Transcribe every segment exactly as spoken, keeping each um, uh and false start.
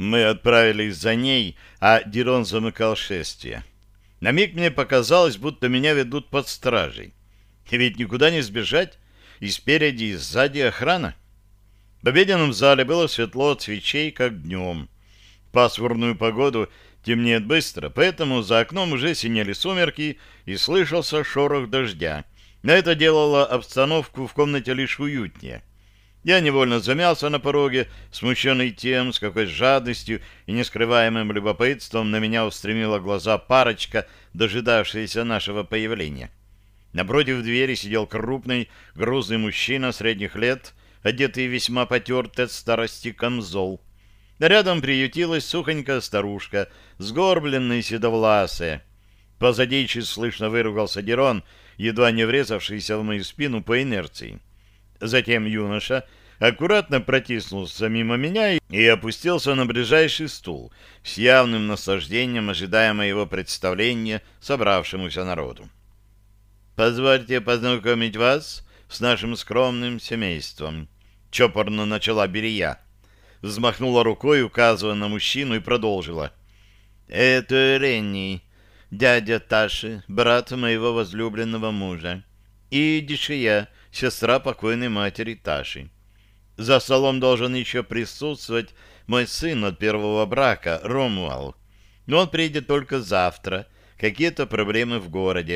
Мы отправились за ней, а Дирон замыкал шествие. На миг мне показалось, будто меня ведут под стражей. И ведь никуда не сбежать, и спереди, и сзади охрана. В обеденном зале было светло от свечей, как днем. В пасмурную погоду темнеет быстро, поэтому за окном уже синели сумерки и слышался шорох дождя. Но это делало обстановку в комнате лишь уютнее. Я невольно замялся на пороге, смущенный тем, с какой жадностью и нескрываемым любопытством на меня устремила глаза парочка, дожидавшаяся нашего появления. Напротив двери сидел крупный, грузный мужчина средних лет, одетый весьма потертый от старости камзол. Рядом приютилась сухонькая старушка, сгорбленная и седовласая. Позади чуть слышно выругался Дирон, едва не врезавшийся в мою спину по инерции. Затем юноша аккуратно протиснулся мимо меня и опустился на ближайший стул, с явным наслаждением ожидая моего представления собравшемуся народу. «Позвольте познакомить вас с нашим скромным семейством», — чопорно начала Берия. Взмахнула рукой, указывая на мужчину, и продолжила. «Это Ренни, дядя Таши, брат моего возлюбленного мужа, и Дишия, сестра покойной матери Таши. За столом должен еще присутствовать мой сын от первого брака, Ромуал. Но он приедет только завтра. Какие-то проблемы в городе».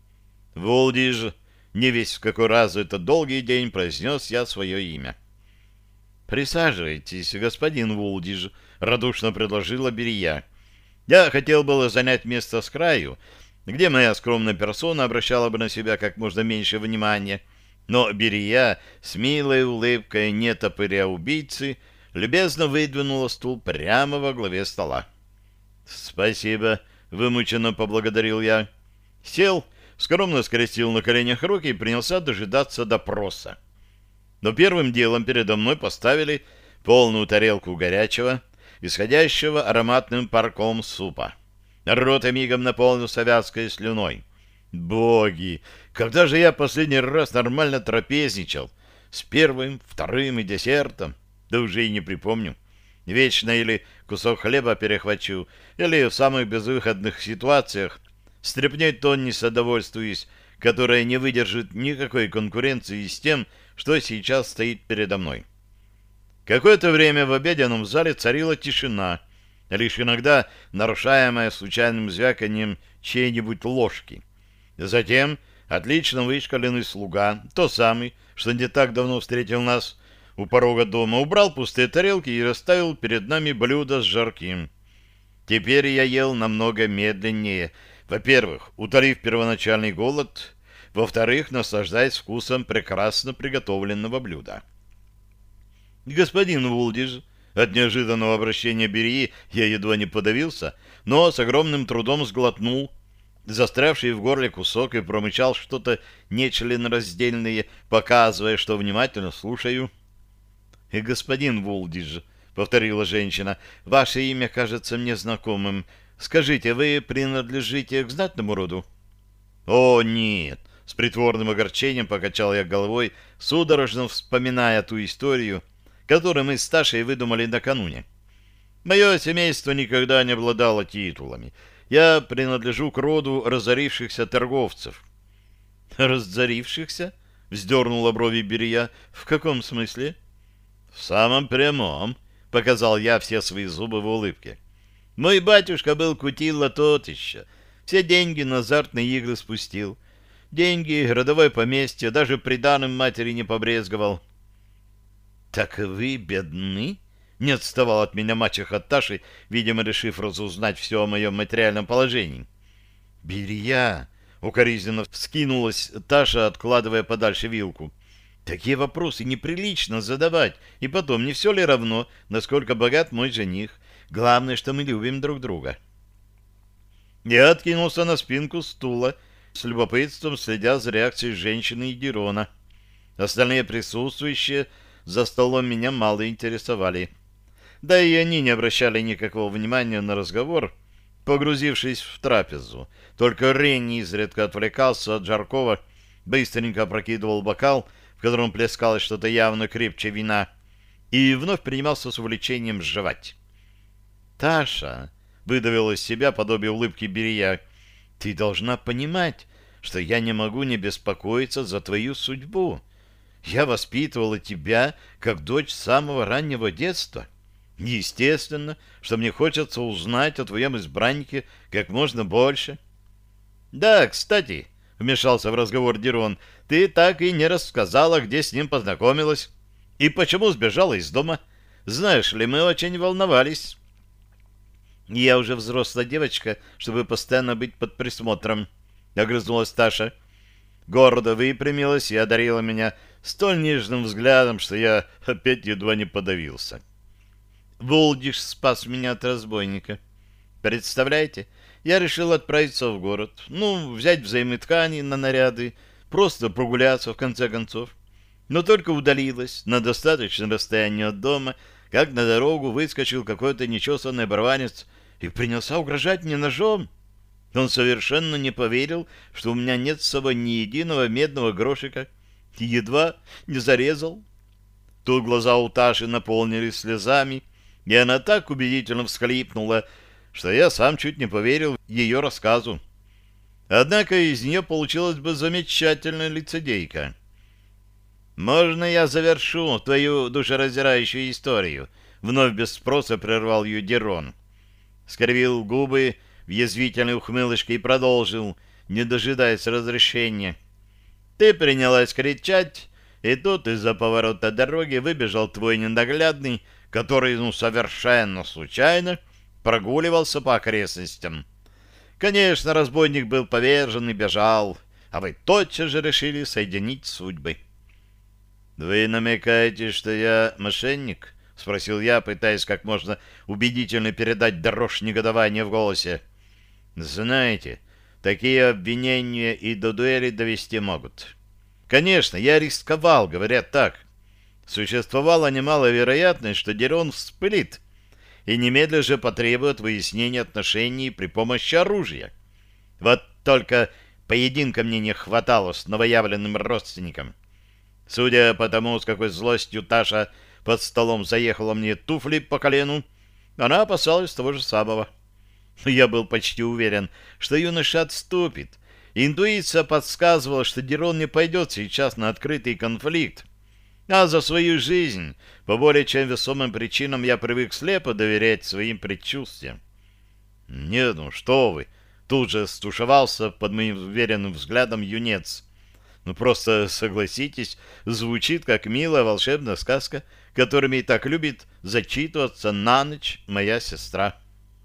«Вулдиж», не весь в какой раз за этот долгий день произнес я свое имя. «Присаживайтесь, господин Вулдиж», — радушно предложила Берия. Я хотел было занять место с краю, где моя скромная персона обращала бы на себя как можно меньше внимания, но Берия с милой улыбкой нетопыря убийцы любезно выдвинула стул прямо во главе стола. «Спасибо», — вымученно поблагодарил я. Сел, скромно скрестил на коленях руки и принялся дожидаться допроса. Но первым делом передо мной поставили полную тарелку горячего, исходящего ароматным парком супа. Рот мигом наполнился вязкой слюной. Боги! Когда же я последний раз нормально трапезничал? С первым, вторым и десертом? Да уже и не припомню. Вечно или кусок хлеба перехвачу, или в самых безвыходных ситуациях стряпней тонниса довольствуюсь, которая не выдержит никакой конкуренции с тем, что сейчас стоит передо мной. Какое-то время в обеденном зале царила тишина, лишь иногда нарушаемая случайным звяканием чьей-нибудь ложки. Затем отлично вышкаленный слуга, тот самый, что не так давно встретил нас у порога дома, убрал пустые тарелки и расставил перед нами блюдо с жарким. Теперь я ел намного медленнее, во-первых, утолив первоначальный голод, во-вторых, наслаждаясь вкусом прекрасно приготовленного блюда. «Господин Вулдиж», от неожиданного обращения Берии я едва не подавился, но с огромным трудом сглотнул застрявший в горле кусок и промычал что-то нечленораздельное, показывая, что внимательно слушаю. «И господин Вулдиж», — повторила женщина, — «ваше имя кажется мне знакомым. Скажите, вы принадлежите к знатному роду?» «О, нет!» — с притворным огорчением покачал я головой, судорожно вспоминая ту историю, которую мы с Ташей выдумали накануне. «Мое семейство никогда не обладало титулами. Я принадлежу к роду разорившихся торговцев». «Разорившихся?» — вздернула брови Берия. «В каком смысле?» «В самом прямом», — показал я все свои зубы в улыбке. «Мой батюшка был кутила тот еще. Все деньги на азартные игры спустил. Деньги, родовое поместье, даже приданым матери не побрезговал». «Так вы бедны?» — не отставал от меня мачеха Таши, видимо, решив разузнать все о моем материальном положении. «Берия!» — укоризненно вскинулась Таша, откладывая подальше вилку. «Такие вопросы неприлично задавать, и потом, не все ли равно, насколько богат мой жених? Главное, что мы любим друг друга». Я откинулся на спинку стула, с любопытством следя за реакцией женщины и Дирона. Остальные присутствующие за столом меня мало интересовали. Да и они не обращали никакого внимания на разговор, погрузившись в трапезу. Только Ренни изредка отвлекался от жаркого, быстренько опрокидывал бокал, в котором плескалось что-то явно крепче вина, и вновь принимался с увлечением жевать. Таша, выдавила из себя подобие улыбки Берия, ты должна понимать, что я не могу не беспокоиться за твою судьбу. Я воспитывала тебя как дочь с самого раннего детства. Естественно, что мне хочется узнать о твоем избраннике как можно больше. — Да, кстати, — вмешался в разговор Дирон, — ты так и не рассказала, где с ним познакомилась и почему сбежала из дома. Знаешь ли, мы очень волновались. — Я уже взрослая девочка, чтобы постоянно быть под присмотром, — огрызнулась Таша. Гордо выпрямилась и одарила меня столь нежным взглядом, что я опять едва не подавился. Волдиш спас меня от разбойника. Представляете, я решил отправиться в город, ну, взять взаймы ткани на наряды, просто прогуляться в конце концов. Но только удалилась на достаточное расстояние от дома, как на дорогу выскочил какой-то нечесанный оборванец и принялся угрожать мне ножом. Он совершенно не поверил, что у меня нет с собой ни единого медного грошика, и едва не зарезал. Тут глаза у Таши наполнились слезами, и она так убедительно всхлипнула, что я сам чуть не поверил ее рассказу. Однако из нее получилась бы замечательная лицедейка. «Можно я завершу твою душераздирающую историю?» Вновь без спроса прервал ее Дирон. Скривил губы в язвительной ухмылочке и продолжил, не дожидаясь разрешения. «Ты принялась кричать, и тут из-за поворота дороги выбежал твой ненаглядный, который, ну, совершенно случайно прогуливался по окрестностям. Конечно, разбойник был повержен и бежал, а вы тотчас же решили соединить судьбы». «Вы намекаете, что я мошенник?» — спросил я, пытаясь как можно убедительно передать дрожь негодования в голосе. «Знаете, такие обвинения и до дуэли довести могут. Конечно, я рисковал, говорят так. Существовала немалая вероятность, что Дирон вспылит и немедля же потребует выяснения отношений при помощи оружия. Вот только поединка мне не хватало с новоявленным родственником. Судя по тому, с какой злостью Таша под столом заехала мне туфли по колену, она опасалась того же самого. Я был почти уверен, что юноша отступит. Интуиция подсказывала, что Дирон не пойдет сейчас на открытый конфликт. А за свою жизнь, по более чем весомым причинам, я привык слепо доверять своим предчувствиям. «Нет, ну что вы!» — тут же стушевался под моим уверенным взглядом юнец. «Ну просто согласитесь, звучит как милая волшебная сказка, которыми и так любит зачитываться на ночь моя сестра».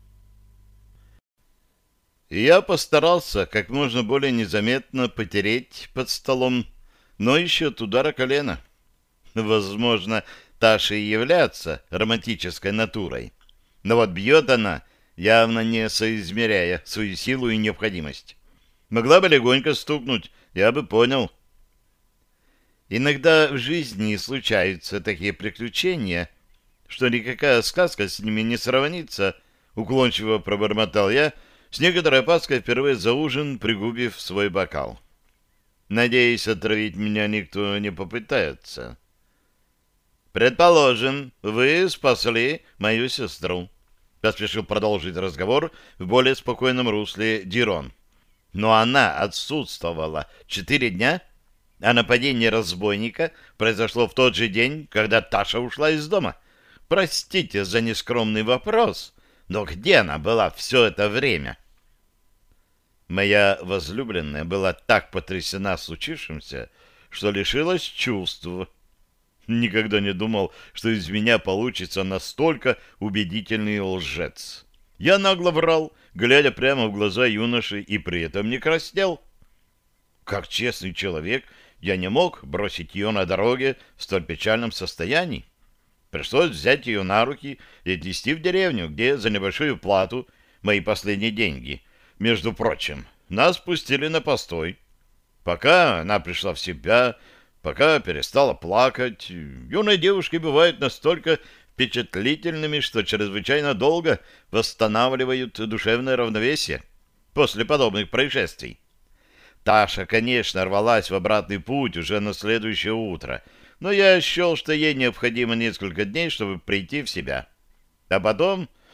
Я постарался как можно более незаметно потереть под столом, но еще от удара колена. Возможно, Таша и является романтической натурой, но вот бьет она, явно не соизмеряя свою силу и необходимость. Могла бы легонько стукнуть, я бы понял. Иногда в жизни случаются такие приключения, что никакая сказка с ними не сравнится, уклончиво пробормотал я, с некоторой опаской впервые за ужин пригубив свой бокал. Надеюсь, отравить меня никто не попытается. «Предположим, вы спасли мою сестру», — поспешил продолжить разговор в более спокойном русле Дирон. «Но она отсутствовала четыре дня, а нападение разбойника произошло в тот же день, когда Таша ушла из дома. Простите за нескромный вопрос, но где она была все это время?» Моя возлюбленная была так потрясена случившимся, что лишилась чувств. Никогда не думал, что из меня получится настолько убедительный лжец. Я нагло врал, глядя прямо в глаза юноши, и при этом не краснел. Как честный человек, я не мог бросить ее на дороге в столь печальном состоянии. Пришлось взять ее на руки и отвезти в деревню, где за небольшую плату, мои последние деньги, между прочим, нас пустили на постой. Пока она пришла в себя, пока перестала плакать, юные девушки бывают настолько впечатлительными, что чрезвычайно долго восстанавливают душевное равновесие после подобных происшествий. Таша, конечно, рвалась в обратный путь уже на следующее утро, но я счел, что ей необходимо несколько дней, чтобы прийти в себя. А потом,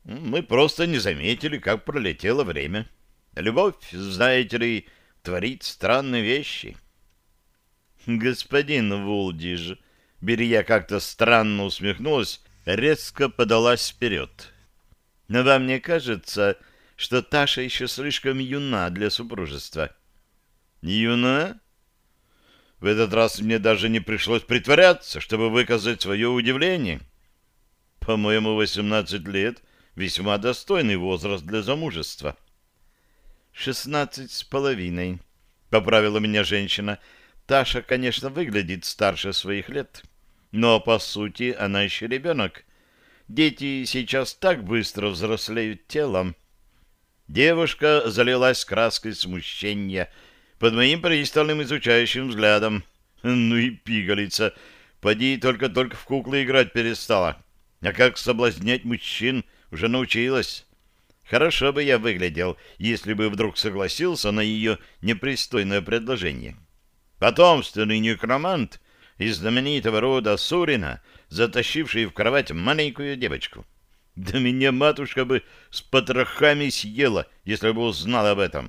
Мы просто не заметили, как пролетело время. Любовь, знаете ли, творит странные вещи. Господин Вулдиж, Берия как-то странно усмехнулась, резко подалась вперед. Но вам не кажется, что Таша еще слишком юна для супружества? Юна? В этот раз мне даже не пришлось притворяться, чтобы выказать свое удивление. По-моему, восемнадцать лет — весьма достойный возраст для замужества. «Шестнадцать с половиной», — поправила меня женщина. «Таша, конечно, выглядит старше своих лет, но, по сути, она еще ребенок. Дети сейчас так быстро взрослеют телом». Девушка залилась краской смущения под моим пристальным изучающим взглядом. Ну и пигалица. Поди только-только в куклы играть перестала. А как соблазнять мужчин уже научилась. Хорошо бы я выглядел, если бы вдруг согласился на ее непристойное предложение. Потомственный некромант из знаменитого рода Сурина, затащивший в кровать маленькую девочку. Да меня матушка бы с потрохами съела, если бы узнала об этом.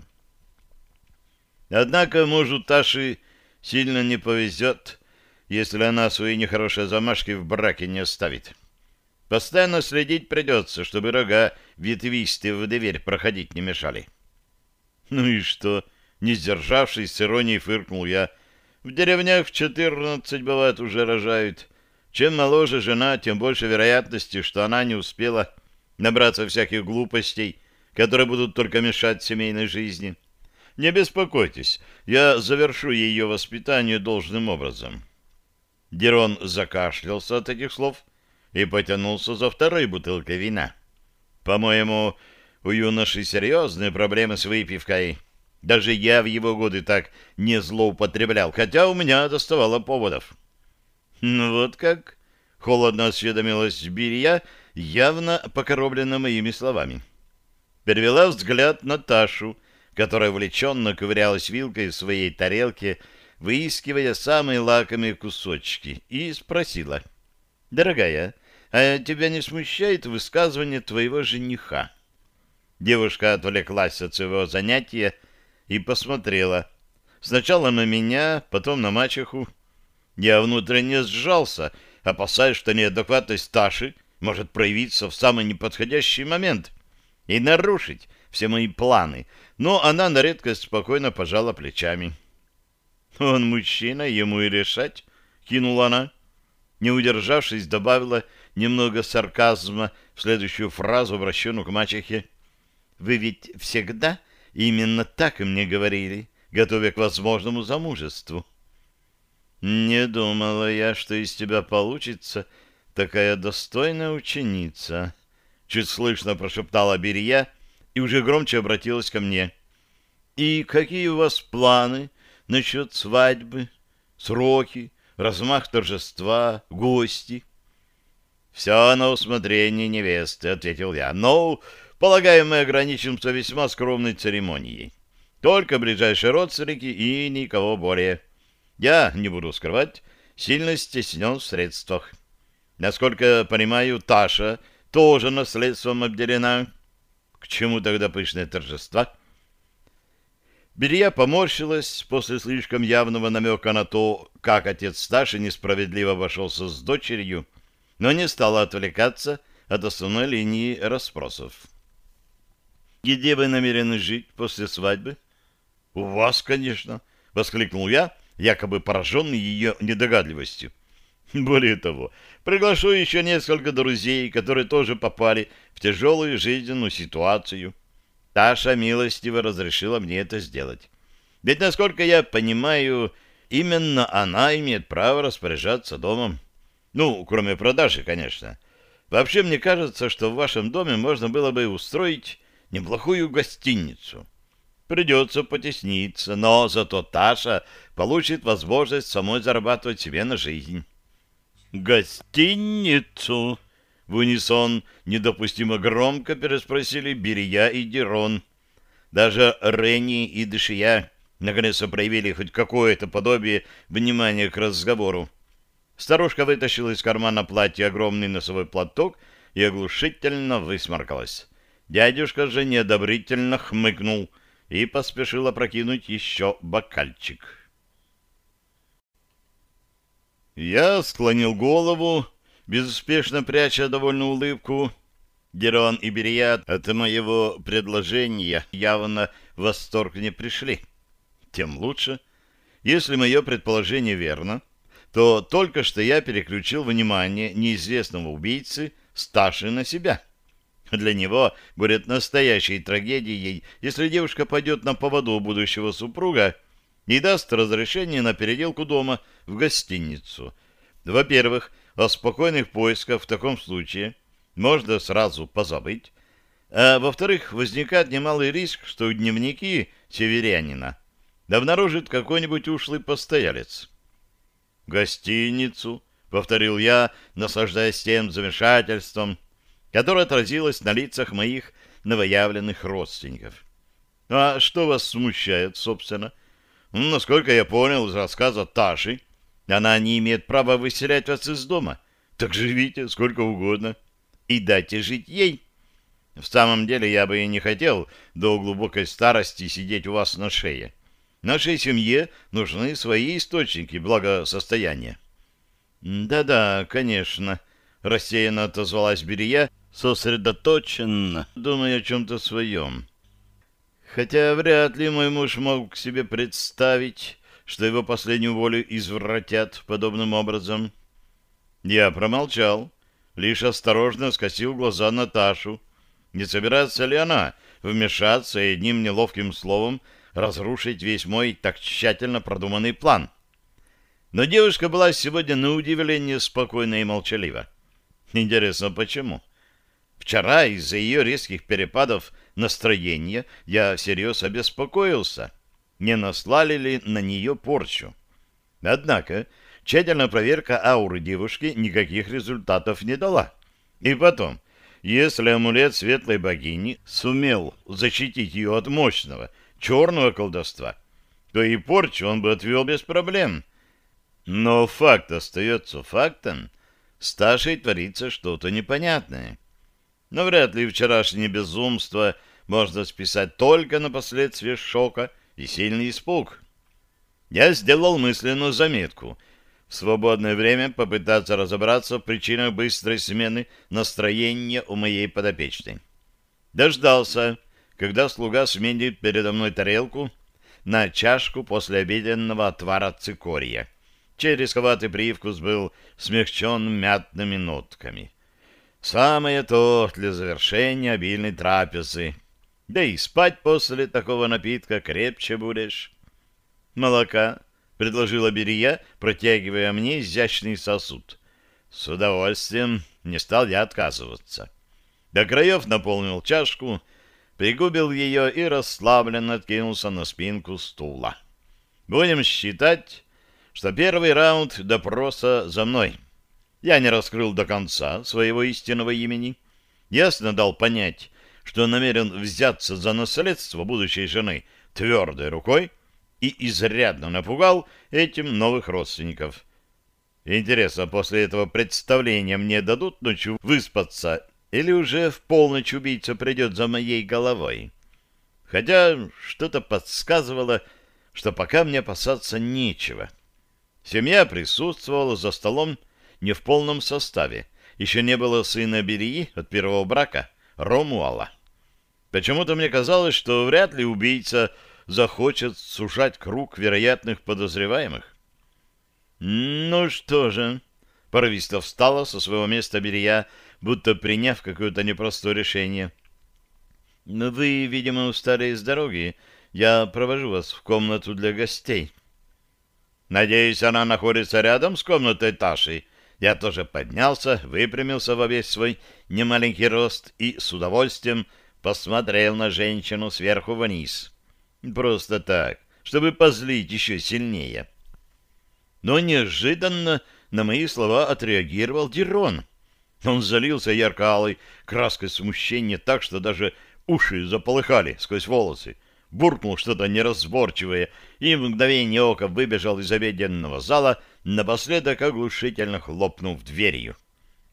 Однако мужу Таши сильно не повезет, если она свои нехорошие замашки в браке не оставит. Постоянно следить придется, чтобы рога ветвистые в дверь проходить не мешали. Ну и что? Не сдержавшись, с иронией фыркнул я. В деревнях в четырнадцать, бывает, уже рожают. Чем моложе жена, тем больше вероятности, что она не успела набраться всяких глупостей, которые будут только мешать семейной жизни. Не беспокойтесь, я завершу ее воспитание должным образом. Дерон закашлялся от этих слов и потянулся за второй бутылкой вина. По-моему, у юноши серьезные проблемы с выпивкой. Даже я в его годы так не злоупотреблял, хотя у меня доставало поводов. «Ну вот как?» — холодно осведомилась Берия, явно покороблена моими словами. Перевела взгляд на Ташу, которая увлеченно ковырялась вилкой в своей тарелке, выискивая самые лакомые кусочки, и спросила: «Дорогая, а тебя не смущает высказывание твоего жениха?» Девушка отвлеклась от своего занятия и посмотрела сначала на меня, потом на мачеху. Я внутренне сжался, опасаясь, что неадекватность Таши может проявиться в самый неподходящий момент и нарушить все мои планы, но она на редкость спокойно пожала плечами. «Он мужчина, ему и решать», — кинула она. Не удержавшись, добавила немного сарказма в следующую фразу, обращенную к мачехе. «Вы ведь всегда именно так и мне говорили, готовя к возможному замужеству». «Не думала я, что из тебя получится такая достойная ученица», — чуть слышно прошептала Берия и уже громче обратилась ко мне. «И какие у вас планы насчет свадьбы? Сроки, размах торжества, гости?» «Все на усмотрение невесты», — ответил я. «Но, полагаю, мы ограничимся весьма скромной церемонией. Только ближайшие родственники и никого более. Я, не буду скрывать, сильно стеснен в средствах. Насколько понимаю, Таша тоже наследством обделена. К чему тогда пышные торжества?» Берия поморщилась после слишком явного намека на то, как отец Таши несправедливо обошелся с дочерью, но не стала отвлекаться от основной линии расспросов. «Где вы намерены жить после свадьбы?» «У вас, конечно», — воскликнул я, якобы пораженный ее недогадливостью. «Более того, приглашу еще несколько друзей, которые тоже попали в тяжелую жизненную ситуацию. Таша милостиво разрешила мне это сделать. Ведь, насколько я понимаю, именно она имеет право распоряжаться домом. Ну, кроме продажи, конечно. Вообще, мне кажется, что в вашем доме можно было бы устроить неплохую гостиницу. Придется потесниться, но зато Таша получит возможность самой зарабатывать себе на жизнь». «Гостиницу?» — в унисон недопустимо громко переспросили Берия и Дерон. Даже Ренни и Дышия наконец-то проявили хоть какое-то подобие внимания к разговору. Старушка вытащила из кармана платья огромный носовой платок и оглушительно высморкалась. Дядюшка же неодобрительно хмыкнул и поспешил опрокинуть еще бокальчик. Я склонил голову, безуспешно пряча довольную улыбку. Дерон и Берият от моего предложения явно в восторг не пришли. Тем лучше. Если мое предположение верно, то только что я переключил внимание неизвестного убийцы Сташи на себя. Для него будет настоящей трагедией, если девушка пойдет на поводу у будущего супруга и даст разрешение на переделку дома в гостиницу. Во-первых, о спокойных поисках в таком случае можно сразу позабыть. А во-вторых, возникает немалый риск, что дневники северянина обнаружит какой-нибудь ушлый постоялец. «Гостиницу», — повторил я, наслаждаясь тем замешательством, которое отразилось на лицах моих новоявленных родственников. «А что вас смущает, собственно? Ну, насколько я понял из рассказа Таши, она не имеет права выселять вас из дома. Так живите сколько угодно и дайте жить ей. В самом деле я бы и не хотел до глубокой старости сидеть у вас на шее. Нашей семье нужны свои источники благосостояния». «Да-да, конечно», — рассеянно отозвалась Берия, сосредоточенно, думая о чем-то своем. «Хотя вряд ли мой муж мог себе представить, что его последнюю волю извратят подобным образом». Я промолчал, лишь осторожно скосил глаза на Ташу. Не собирается ли она вмешаться и одним неловким словом разрушить весь мой так тщательно продуманный план? Но девушка была сегодня на удивление спокойна и молчалива. Интересно, почему? Вчера из-за ее резких перепадов настроения я всерьез обеспокоился, не наслали ли на нее порчу. Однако тщательная проверка ауры девушки никаких результатов не дала. И потом, если амулет светлой богини сумел защитить ее от мощного черного колдовства, то и порчу он бы отвел без проблем. Но факт остается фактом. С Ташей творится что-то непонятное. Но вряд ли вчерашнее безумство можно списать только на последствия шока и сильный испуг. Я сделал мысленную заметку. В свободное время попытаться разобраться в причинах быстрой смены настроения у моей подопечной. Дождался, когда слуга сменит передо мной тарелку на чашку послеобеденного отвара цикория, чей рисковатый привкус был смягчен мятными нотками. Самое то для завершения обильной трапезы. Да и спать после такого напитка крепче будешь. «Молока», — предложила Берия, протягивая мне изящный сосуд. С удовольствием, не стал я отказываться. До краев наполнил чашку, пригубил ее и расслабленно откинулся на спинку стула. Будем считать, что первый раунд допроса за мной. Я не раскрыл до конца своего истинного имени, ясно дал понять, что намерен взяться за наследство будущей жены твердой рукой, и изрядно напугал этим новых родственников. Интересно, после этого представления мне дадут ночью выспаться, или уже в полночь убийца придет за моей головой? Хотя что-то подсказывало, что пока мне опасаться нечего. Семья присутствовала за столом не в полном составе. Еще не было сына Берии от первого брака, Ромуала. Почему-то мне казалось, что вряд ли убийца захочет сужать круг вероятных подозреваемых. «Ну что же», — порывисто встала со своего места Берия, будто приняв какое-то непростое решение. «Но вы, видимо, устали с дороги. Я провожу вас в комнату для гостей». «Надеюсь, она находится рядом с комнатой Таши». Я тоже поднялся, выпрямился во весь свой немаленький рост и с удовольствием посмотрел на женщину сверху вниз. Просто так, чтобы позлить еще сильнее. Но неожиданно на мои слова отреагировал Дерон. Он залился ярко-алой краской смущения так, что даже уши заполыхали сквозь волосы, буркнул что-то неразборчивое и в мгновение ока выбежал из обеденного зала, напоследок оглушительно хлопнув дверью.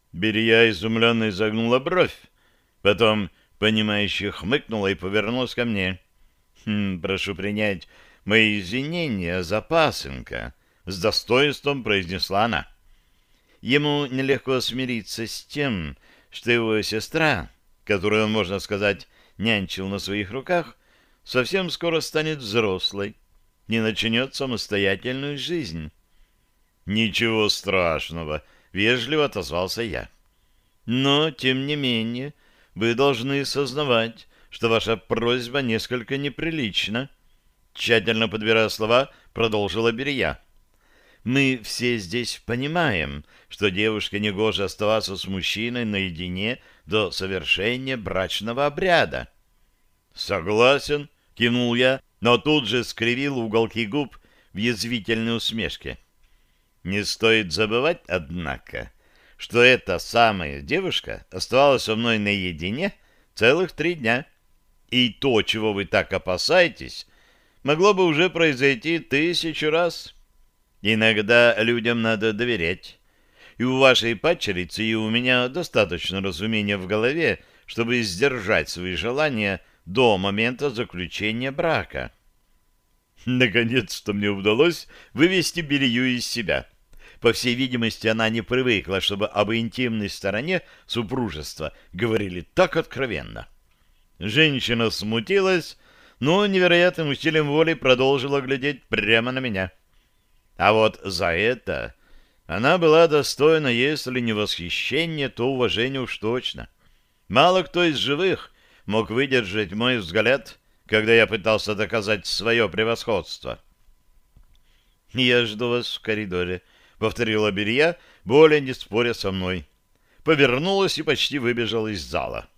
Берия изумленно изогнула бровь, потом, понимающе хмыкнула и повернулась ко мне. «Хм, прошу принять мои извинения за пасынка», — с достоинством произнесла она. Ему нелегко смириться с тем, что его сестра, которую он, можно сказать, нянчил на своих руках, совсем скоро станет взрослой и начнет самостоятельную жизнь. «Ничего страшного», — вежливо отозвался я. «Но, тем не менее, вы должны сознавать, что ваша просьба несколько неприлична», — тщательно подбирая слова, продолжила Берия. «Мы все здесь понимаем, что девушке негоже оставаться с мужчиной наедине до совершения брачного обряда». «Согласен», — кивнул я, но тут же скривил уголки губ в язвительной усмешке. «Не стоит забывать, однако, что эта самая девушка оставалась со мной наедине целых три дня, и то, чего вы так опасаетесь, могло бы уже произойти тысячу раз». Иногда людям надо доверять. И у вашей падчерицы, и у меня достаточно разумения в голове, чтобы сдержать свои желания до момента заключения брака. Наконец-то мне удалось вывести Берию из себя. По всей видимости, она не привыкла, чтобы об интимной стороне супружества говорили так откровенно. Женщина смутилась, но невероятным усилием воли продолжила глядеть прямо на меня. А вот за это она была достойна, если не восхищения, то уважения уж точно. Мало кто из живых мог выдержать мой взгляд, когда я пытался доказать свое превосходство. «Я жду вас в коридоре», — повторила Берия, более не споря со мной. Повернулась и почти выбежала из зала.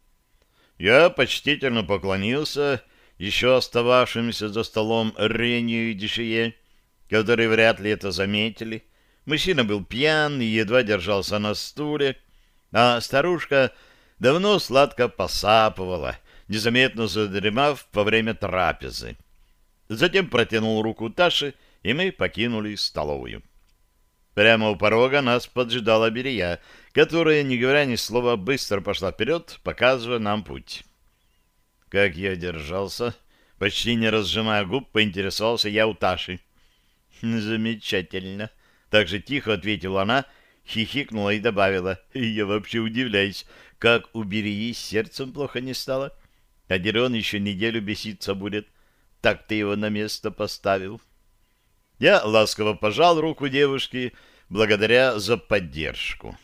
Я почтительно поклонился еще остававшимся за столом Ренью и Дишие, которые вряд ли это заметили. Мужчина был пьян и едва держался на стуле, а старушка давно сладко посапывала, незаметно задремав во время трапезы. Затем протянул руку Таше, и мы покинули столовую. Прямо у порога нас поджидала Берия, которая, не говоря ни слова, быстро пошла вперед, показывая нам путь. Как я держался, почти не разжимая губ, поинтересовался я у Таши. «Замечательно!» — так же тихо ответила она, хихикнула и добавила. «Я вообще удивляюсь, как у Берии с сердцем плохо не стало. А Дерон еще неделю беситься будет. Так ты его на место поставил». Я ласково пожал руку девушки, благодаря за поддержку.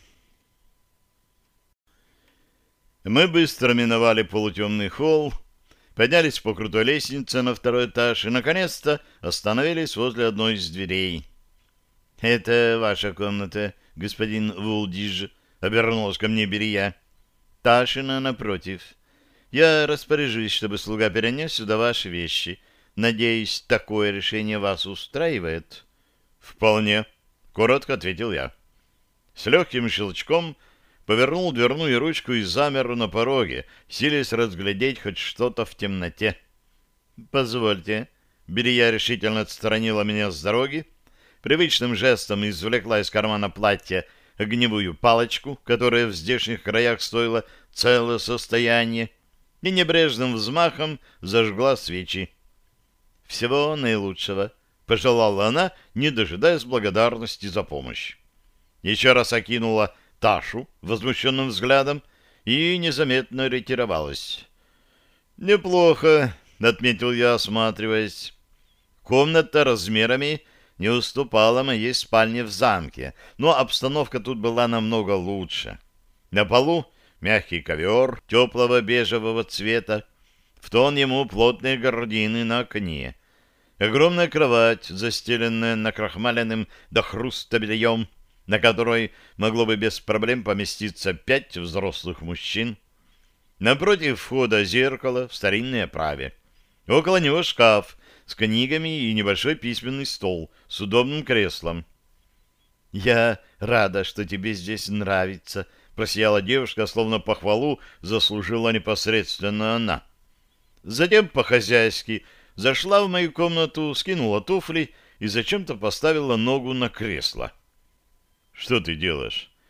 Мы быстро миновали полутемный холл, поднялись по крутой лестнице на второй этаж и, наконец-то, остановились возле одной из дверей. — Это ваша комната, господин Вулдиж, — обернулась ко мне Берия. — Ташина напротив. Я распоряжусь, чтобы слуга перенес сюда ваши вещи. Надеюсь, такое решение вас устраивает? — Вполне, — коротко ответил я. С легким щелчком повернул дверную ручку и замер на пороге, силясь разглядеть хоть что-то в темноте. «Позвольте». Берия решительно отстранила меня с дороги, привычным жестом извлекла из кармана платья огневую палочку, которая в здешних краях стоила целое состояние, и небрежным взмахом зажгла свечи. «Всего наилучшего», — пожелала она, не дожидаясь благодарности за помощь. Еще раз окинула Ташу возмущенным взглядом и незаметно ретировалась. «Неплохо», — отметил я, осматриваясь. Комната размерами не уступала моей спальне в замке, но обстановка тут была намного лучше. На полу мягкий ковер теплого бежевого цвета, в тон ему плотные гардины на окне. Огромная кровать, застеленная накрахмаленным до хруста бельем, на которой могло бы без проблем поместиться пять взрослых мужчин. Напротив входа зеркало в старинной оправе. Около него шкаф с книгами и небольшой письменный стол с удобным креслом. «Я рада, что тебе здесь нравится», — просияла девушка, словно похвалу заслужила непосредственно она. Затем по-хозяйски зашла в мою комнату, скинула туфли и зачем-то поставила ногу на кресло. «Что ты делаешь?» —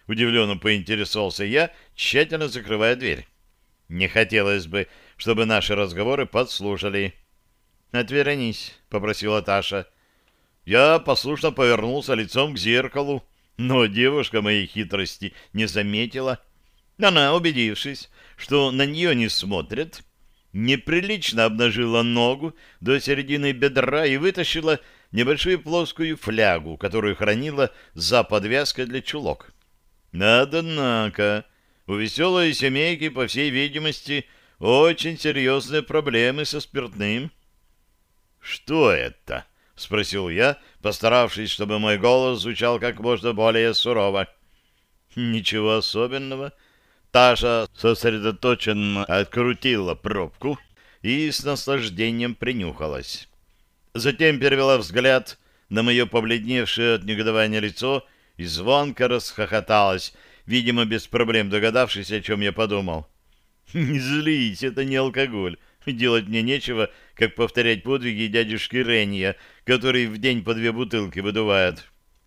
Удивленно поинтересовался я, тщательно закрывая дверь. Не хотелось бы, чтобы наши разговоры подслушали. «Отвернись», — попросила Таша. Я послушно повернулся лицом к зеркалу, но девушка моей хитрости не заметила. Она, убедившись, что на нее не смотрят, неприлично обнажила ногу до середины бедра и вытащила небольшую плоскую флягу, которую хранила за подвязкой для чулок. Однако, у веселой семейки, по всей видимости, очень серьезные проблемы со спиртным. «Что это?» — спросил я, постаравшись, чтобы мой голос звучал как можно более сурово. «Ничего особенного». Таша сосредоточенно открутила пробку и с наслаждением принюхалась. Затем перевела взгляд на мое побледневшее от негодования лицо и звонко расхохоталась, видимо, без проблем догадавшись, о чем я подумал. «Не злись, это не алкоголь. Делать мне нечего, как повторять подвиги дядюшки Ренья, который в день по две бутылки выдувает».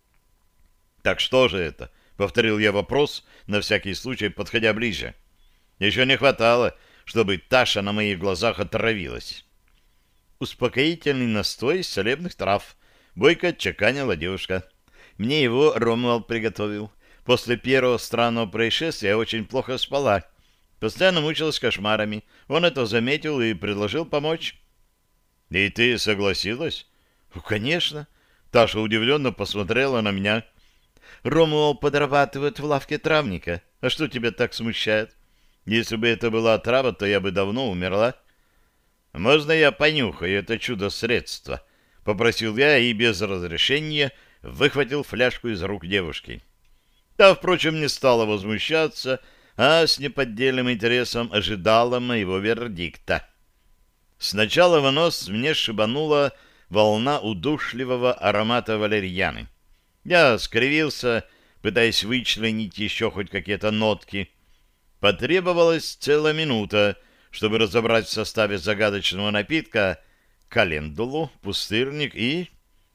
«Так что же это?» — повторил я вопрос, на всякий случай подходя ближе. Еще не хватало, чтобы Таша на моих глазах отравилась. «Успокоительный настой из целебных трав», — бойко отчеканила девушка. «Мне его Ромуал приготовил. После первого странного происшествия я очень плохо спала. Постоянно мучилась кошмарами. Он это заметил и предложил помочь». «И ты согласилась?» «Ну, конечно». Таша удивленно посмотрела на меня. «Ромуал подрабатывает в лавке травника. А что тебя так смущает? Если бы это была трава, то я бы давно умерла». «Можно я понюхаю это чудо-средство?» — попросил я и без разрешения выхватил фляжку из рук девушки. Та, впрочем, не стала возмущаться, а с неподдельным интересом ожидала моего вердикта. Сначала в нос мне шибанула волна удушливого аромата валерьяны. Я скривился, пытаясь вычленить еще хоть какие-то нотки. Потребовалась целая минута, чтобы разобрать в составе загадочного напитка календулу, пустырник и...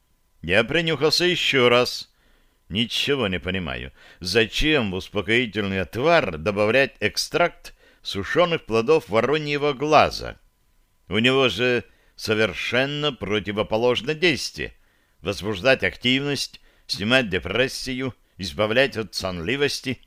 Я принюхался еще раз. Ничего не понимаю. Зачем в успокоительный отвар добавлять экстракт сушеных плодов вороньего глаза? У него же совершенно противоположное действие. Возбуждать активность, снимать депрессию, избавлять от сонливости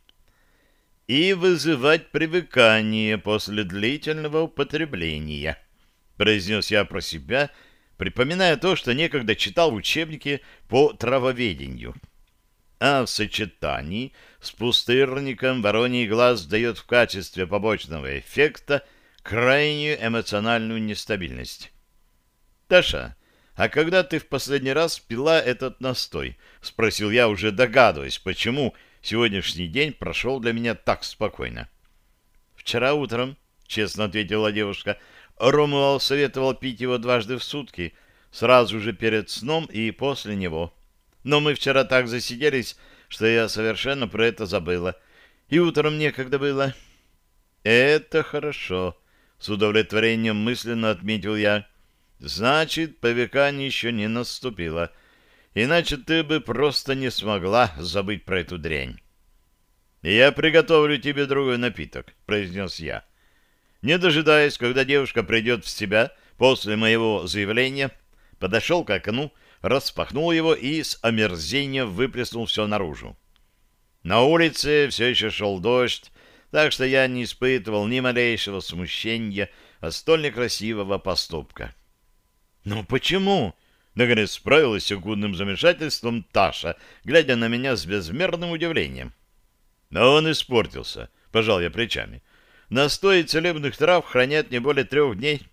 и вызывать привыкание после длительного употребления, произнес я про себя, припоминая то, что некогда читал в учебнике по травоведению. А в сочетании с пустырником вороний глаз дает в качестве побочного эффекта крайнюю эмоциональную нестабильность. «Таша, а когда ты в последний раз пила этот настой?» — спросил я, уже догадываясь, почему сегодняшний день прошел для меня так спокойно. «Вчера утром», — честно ответила девушка. «Ромуал советовал пить его дважды в сутки, сразу же перед сном и после него. Но мы вчера так засиделись, что я совершенно про это забыла. И утром некогда было». «Это хорошо», — с удовлетворением мысленно отметил я. «Значит, повекание еще не наступило. Иначе ты бы просто не смогла забыть про эту дрянь». «Я приготовлю тебе другой напиток», — произнес я. Не дожидаясь, когда девушка придет в себя после моего заявления, подошел к окну, распахнул его и с омерзением выплеснул все наружу. На улице все еще шел дождь, так что я не испытывал ни малейшего смущения от столь некрасивого поступка. «Ну почему?» — наконец справилась с секундным замешательством Таша, глядя на меня с безмерным удивлением. «Но он испортился», — пожал я плечами. «Настой целебных трав хранят не более трех дней».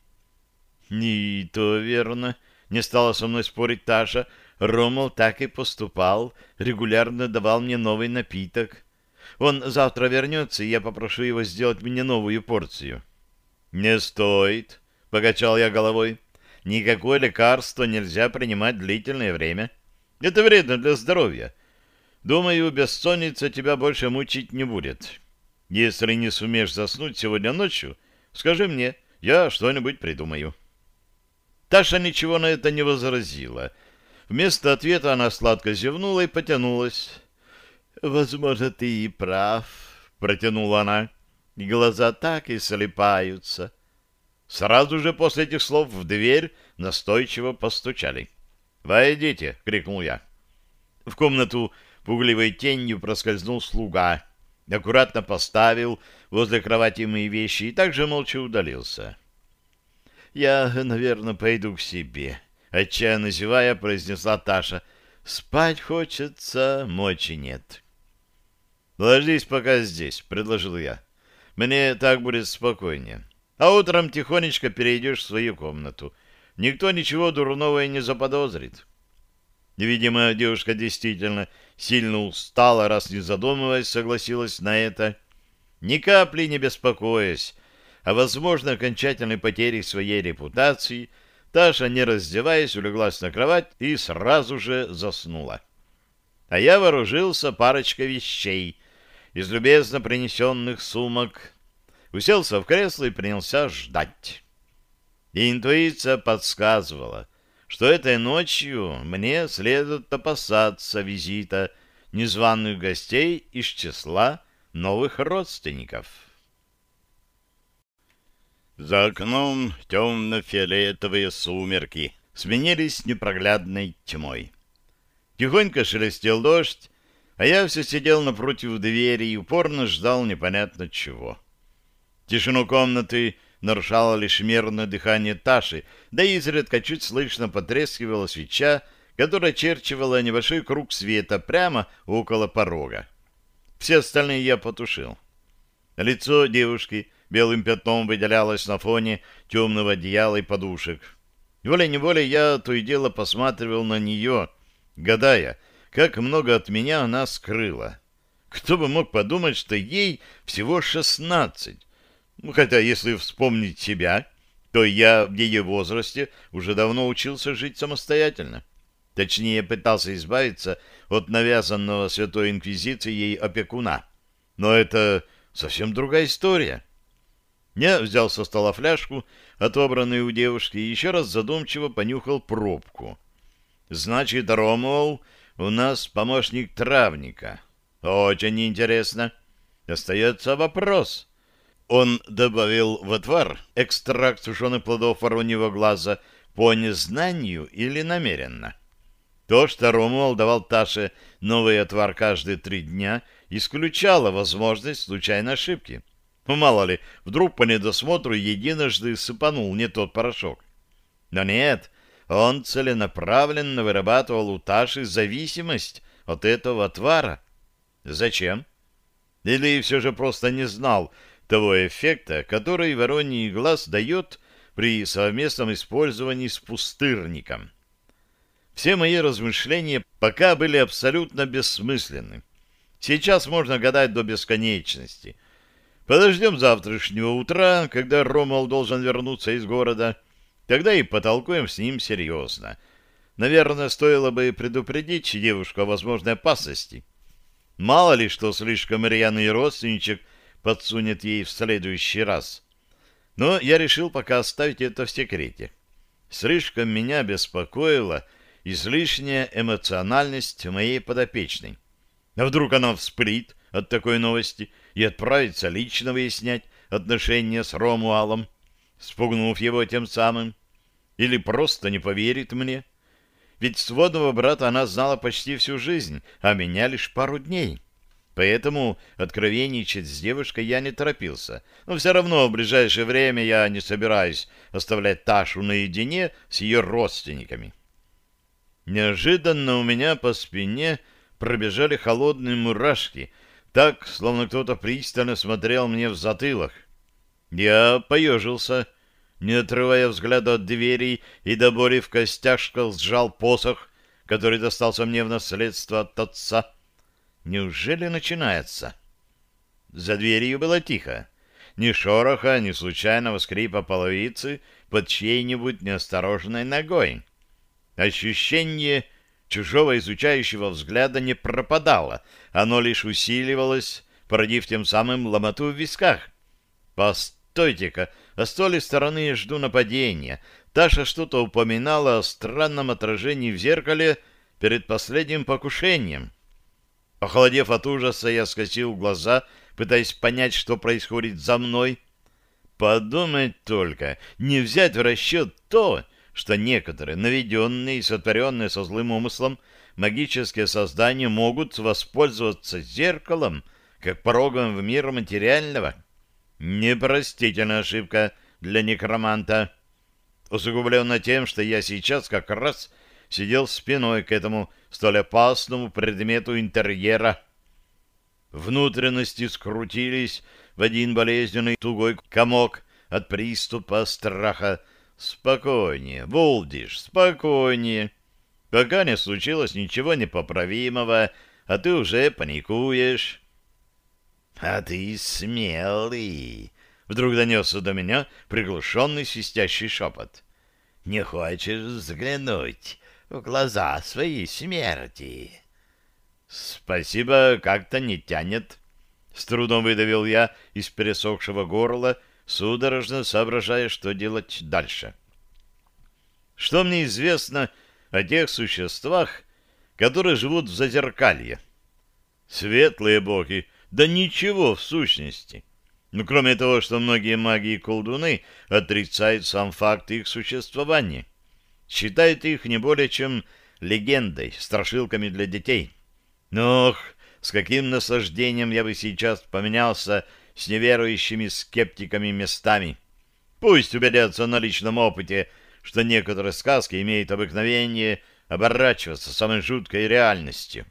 «И то верно», — не стала со мной спорить Таша. «Ромул так и поступал, регулярно давал мне новый напиток. Он завтра вернется, и я попрошу его сделать мне новую порцию». «Не стоит», — покачал я головой. «Никакое лекарство нельзя принимать длительное время. Это вредно для здоровья. Думаю, бессонница тебя больше мучить не будет. Если не сумеешь заснуть сегодня ночью, скажи мне, я что-нибудь придумаю». Таша ничего на это не возразила. Вместо ответа она сладко зевнула и потянулась. Возможно, ты и прав, протянула она, и глаза так и слепаются. Сразу же после этих слов в дверь настойчиво постучали. «Войдите!» — крикнул я. В комнату пугливой тенью проскользнул слуга, аккуратно поставил возле кровати мои вещи и также молча удалился. «Я, наверное, пойду к себе», — отчаянно зевая, произнесла Таша. «Спать хочется, мочи нет». «Ложись пока здесь», — предложил я. «Мне так будет спокойнее. А утром тихонечко перейдешь в свою комнату. Никто ничего дурного и не заподозрит». Видимо, девушка действительно сильно устала, раз не задумываясь, согласилась на это, ни капли не беспокоясь о возможной окончательной потере своей репутации. Таша, не раздеваясь, улеглась на кровать и сразу же заснула. А я вооружился парочкой вещей из любезно принесенных сумок, уселся в кресло и принялся ждать. И интуиция подсказывала, что этой ночью мне следует опасаться визита незваных гостей из числа новых родственников. За окном темно-фиолетовые сумерки сменились непроглядной тьмой. Тихонько шелестел дождь, а я все сидел напротив двери и упорно ждал непонятно чего. Тишину комнаты нарушало лишь мерное дыхание Таши, да и изредка чуть слышно потрескивала свеча, которая очерчивала небольшой круг света прямо около порога. Все остальные я потушил. Лицо девушки белым пятном выделялось на фоне темного одеяла и подушек. Волей-неволей я то и дело посматривал на нее, гадая, как много от меня она скрыла. Кто бы мог подумать, что ей всего шестнадцать. Ну, хотя, если вспомнить себя, то я в ее возрасте уже давно учился жить самостоятельно. Точнее, пытался избавиться от навязанного Святой Инквизицией опекуна. Но это совсем другая история. Я взял со стола фляжку, отобранную у девушки, и еще раз задумчиво понюхал пробку. Значит, Ромуал у нас помощник травника. Очень интересно. Остается вопрос. Он добавил в отвар экстракт сушеных плодов вороньего глаза по незнанию или намеренно? То, что Ромуал давал Таше новый отвар каждые три дня, исключало возможность случайной ошибки. Ну, мало ли, вдруг по недосмотру единожды сыпанул не тот порошок. Но нет, он целенаправленно вырабатывал у Таши зависимость от этого отвара. Зачем? Или все же просто не знал того эффекта, который вороний глаз дает при совместном использовании с пустырником. Все мои размышления пока были абсолютно бессмысленны. Сейчас можно гадать до бесконечности. Подождем завтрашнего утра, когда Ромул должен вернуться из города, тогда и потолкуем с ним серьезно. Наверное, стоило бы предупредить девушку о возможной опасности. Мало ли, что слишком рьяный родственничек подсунет ей в следующий раз. Но я решил пока оставить это в секрете. Слишком меня беспокоила излишняя эмоциональность моей подопечной. А вдруг она вспылит от такой новости и отправится лично выяснять отношения с Ромуалом, спугнув его тем самым, или просто не поверит мне? Ведь сводного брата она знала почти всю жизнь, а меня лишь пару дней. Поэтому откровенничать с девушкой я не торопился. Но все равно в ближайшее время я не собираюсь оставлять Ташу наедине с ее родственниками. Неожиданно у меня по спине пробежали холодные мурашки, так, словно кто-то пристально смотрел мне в затылок. Я поежился, не отрывая взгляда от двери, и до боли в костяшках сжал посох, который достался мне в наследство от отца. Неужели начинается? За дверью было тихо. Ни шороха, ни случайного скрипа половицы под чьей-нибудь неосторожной ногой. Ощущение чужого изучающего взгляда не пропадало, оно лишь усиливалось, породив тем самым ломоту в висках. Постойте-ка, а с той стороны я жду нападения. Таша что-то упоминала о странном отражении в зеркале перед последним покушением. Охладев от ужаса, я скосил глаза, пытаясь понять, что происходит за мной. Подумать только, не взять в расчет то, что некоторые наведенные и сотворенные со злым умыслом магические создания могут воспользоваться зеркалом, как порогом в мир материального. Непростительная ошибка для некроманта, усугубленно тем, что я сейчас как раз сидел спиной к этому столь опасному предмету интерьера. Внутренности скрутились в один болезненный тугой комок от приступа страха. Спокойнее, Вулдиш, спокойнее. Пока не случилось ничего непоправимого, а ты уже паникуешь. — А ты смелый! — вдруг донесся до меня приглушенный свистящий шепот. — Не хочешь взглянуть в глаза своей смерти? — Спасибо, как-то не тянет. С трудом выдавил я из пересохшего горла, судорожно соображая, что делать дальше. Что мне известно о тех существах, которые живут в зазеркалье? Светлые боги, да ничего в сущности. Ну, кроме того, что многие маги и колдуны отрицают сам факт их существования. Считают их не более чем легендой, страшилками для детей. Но, ох, с каким наслаждением я бы сейчас поменялся с неверующими скептиками местами. Пусть убедятся на личном опыте, что некоторые сказки имеют обыкновение оборачиваться самой жуткой реальностью.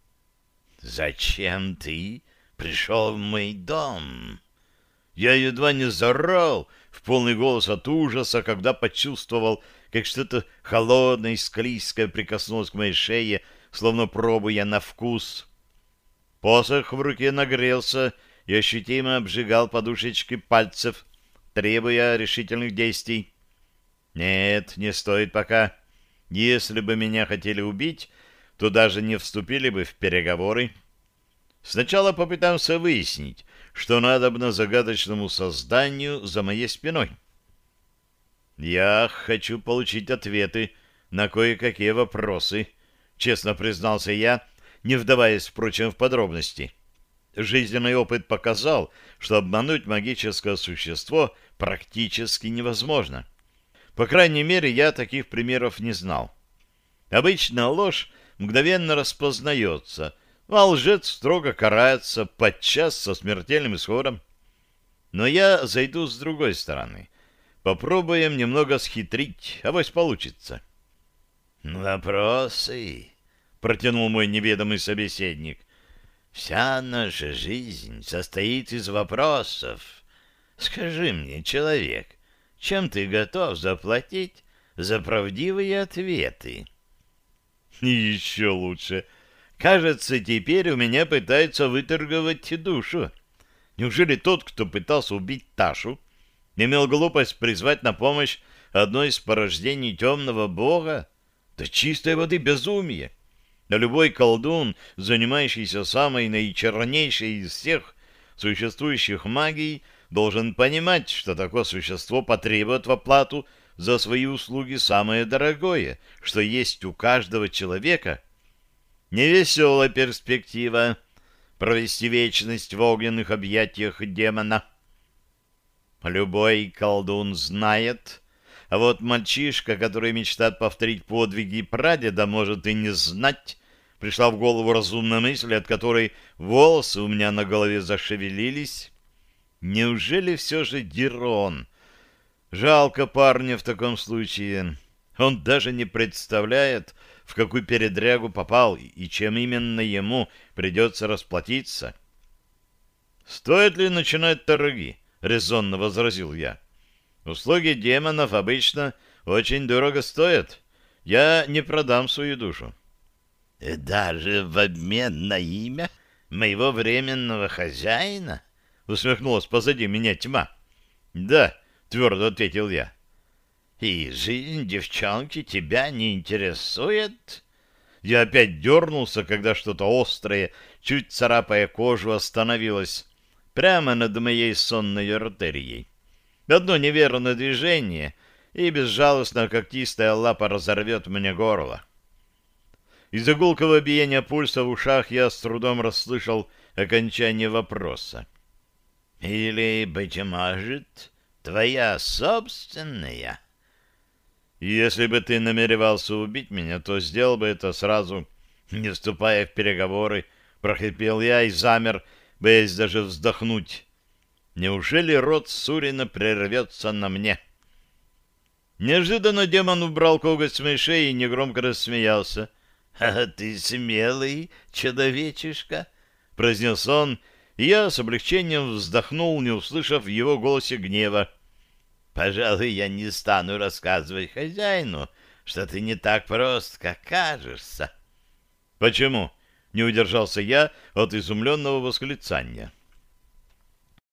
«Зачем ты пришел в мой дом?» Я едва не заорал в полный голос от ужаса, когда почувствовал, как что-то холодное и склизкое прикоснулось к моей шее, словно пробуя на вкус. Посох в руке нагрелся и ощутимо обжигал подушечки пальцев, требуя решительных действий. Нет, не стоит пока. Если бы меня хотели убить, то даже не вступили бы в переговоры. Сначала попытаемся выяснить, что надобно загадочному созданию за моей спиной. Я хочу получить ответы на кое-какие вопросы, честно признался я, не вдаваясь, впрочем, в подробности. Жизненный опыт показал, что обмануть магическое существо практически невозможно. По крайней мере, я таких примеров не знал. Обычно ложь мгновенно распознается, а лжец строго карается, подчас со смертельным исходом. Но я зайду с другой стороны. Попробуем немного схитрить, авось получится. «Вопросы?» — протянул мой неведомый собеседник. «Вся наша жизнь состоит из вопросов. Скажи мне, человек, чем ты готов заплатить за правдивые ответы?» «Еще лучше. Кажется, теперь у меня пытаются выторговать душу. Неужели тот, кто пытался убить Ташу, имел глупость призвать на помощь одно из порождений темного бога? Да чистой воды безумие! Да любой колдун, занимающийся самой наичернейшей из всех существующих магий, должен понимать, что такое существо потребует в оплату за свои услуги самое дорогое, что есть у каждого человека. Невеселая перспектива провести вечность в огненных объятиях демона. Любой колдун знает, а вот мальчишка, который мечтает повторить подвиги прадеда, может и не знать. Пришла в голову разумная мысль, от которой волосы у меня на голове зашевелились. Неужели все же Дирон? Жалко парня в таком случае. Он даже не представляет, в какую передрягу попал и чем именно ему придется расплатиться. «Стоит ли начинать торги?» — резонно возразил я. «Услуги демонов обычно очень дорого стоят. Я не продам свою душу». «Даже в обмен на имя моего временного хозяина?» — усмехнулась позади меня тьма. «Да», — твердо ответил я. «И жизнь девчонки тебя не интересует?» Я опять дернулся, когда что-то острое, чуть царапая кожу, остановилось прямо над моей сонной артерией. Одно неверное движение, и безжалостно когтистая лапа разорвет мне горло. Из-за гулкого биения пульса в ушах я с трудом расслышал окончание вопроса. «Или, быть может, твоя собственная?» «Если бы ты намеревался убить меня, то сделал бы это сразу, не вступая в переговоры», — прохрипел я и замер, боясь даже вздохнуть. «Неужели род Сурина прервется на мне?» Неожиданно демон убрал коготь с моей шеи и негромко рассмеялся. «А ты смелый человечишка», — произнес он, и я с облегчением вздохнул, не услышав в его голосе гнева. «Пожалуй, я не стану рассказывать хозяину, что ты не так прост, как кажешься». «Почему?» — не удержался я от изумленного восклицания.